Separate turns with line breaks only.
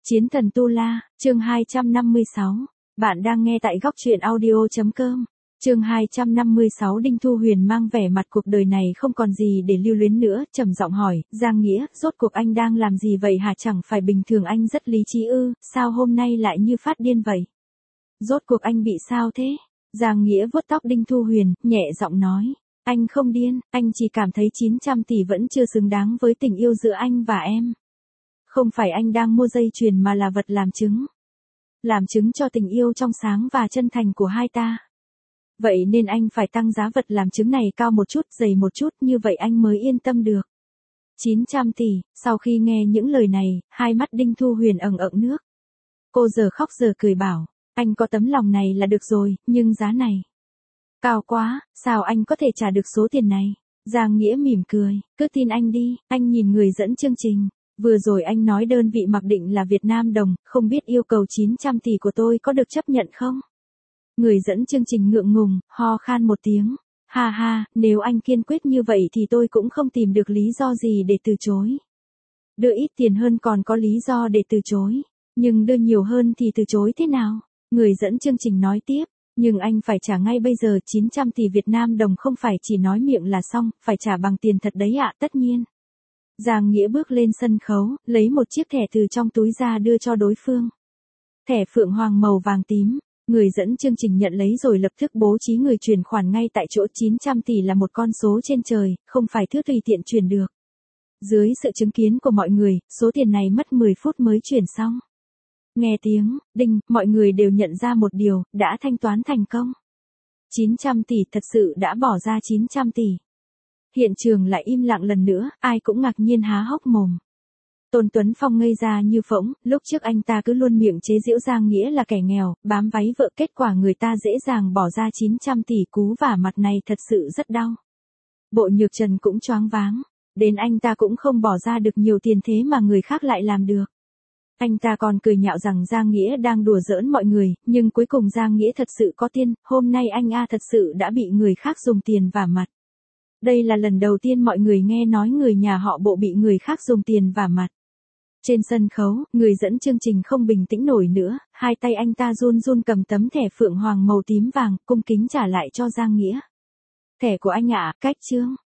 Chiến thần Tu La, chương 256. Bạn đang nghe tại góc truyện audio.com. Chương 256. Đinh Thu Huyền mang vẻ mặt cuộc đời này không còn gì để lưu luyến nữa, trầm giọng hỏi, Giang Nghĩa, rốt cuộc anh đang làm gì vậy hả? Chẳng phải bình thường anh rất lý trí ư, sao hôm nay lại như phát điên vậy? Rốt cuộc anh bị sao thế? Giang Nghĩa vuốt tóc Đinh Thu Huyền, nhẹ giọng nói. Anh không điên, anh chỉ cảm thấy 900 tỷ vẫn chưa xứng đáng với tình yêu giữa anh và em. Không phải anh đang mua dây chuyền mà là vật làm chứng. Làm chứng cho tình yêu trong sáng và chân thành của hai ta. Vậy nên anh phải tăng giá vật làm chứng này cao một chút, dày một chút, như vậy anh mới yên tâm được. 900 tỷ, sau khi nghe những lời này, hai mắt Đinh Thu Huyền ẩn ẩn nước. Cô giờ khóc giờ cười bảo, anh có tấm lòng này là được rồi, nhưng giá này cao quá, sao anh có thể trả được số tiền này? Giang Nghĩa mỉm cười, cứ tin anh đi, anh nhìn người dẫn chương trình. Vừa rồi anh nói đơn vị mặc định là Việt Nam đồng, không biết yêu cầu 900 tỷ của tôi có được chấp nhận không? Người dẫn chương trình ngượng ngùng, ho khan một tiếng. Ha ha, nếu anh kiên quyết như vậy thì tôi cũng không tìm được lý do gì để từ chối. Đưa ít tiền hơn còn có lý do để từ chối. Nhưng đưa nhiều hơn thì từ chối thế nào? Người dẫn chương trình nói tiếp. Nhưng anh phải trả ngay bây giờ 900 tỷ Việt Nam đồng, không phải chỉ nói miệng là xong, phải trả bằng tiền thật đấy ạ, tất nhiên. Giang Nghĩa bước lên sân khấu, lấy một chiếc thẻ từ trong túi ra đưa cho đối phương. Thẻ phượng hoàng màu vàng tím, người dẫn chương trình nhận lấy rồi lập tức bố trí người chuyển khoản ngay tại chỗ. 900 tỷ là một con số trên trời, không phải thứ tùy tiện chuyển được. Dưới sự chứng kiến của mọi người, số tiền này mất 10 phút mới chuyển xong. Nghe tiếng, đinh, mọi người đều nhận ra một điều, đã thanh toán thành công. 900 tỷ, thật sự đã bỏ ra 900 tỷ. Hiện trường lại im lặng lần nữa, ai cũng ngạc nhiên há hốc mồm. Tôn Tuấn Phong ngây ra như phỗng, lúc trước anh ta cứ luôn miệng chế giễu Giang Nghĩa là kẻ nghèo, bám váy vợ, kết quả người ta dễ dàng bỏ ra 900 tỷ, cú vả mặt này thật sự rất đau. Bộ Nhược Trần cũng choáng váng, đến anh ta cũng không bỏ ra được nhiều tiền thế mà người khác lại làm được. Anh ta còn cười nhạo rằng Giang Nghĩa đang đùa giỡn mọi người, nhưng cuối cùng Giang Nghĩa thật sự có tiền, hôm nay anh thật sự đã bị người khác dùng tiền vả mặt. Đây là lần đầu tiên mọi người nghe nói người nhà họ Bộ bị người khác dùng tiền vả mặt. Trên sân khấu, người dẫn chương trình không bình tĩnh nổi nữa, hai tay anh ta run run cầm tấm thẻ phượng hoàng màu tím vàng, cung kính trả lại cho Giang Nghĩa. Thẻ của anh ạ, cách chương.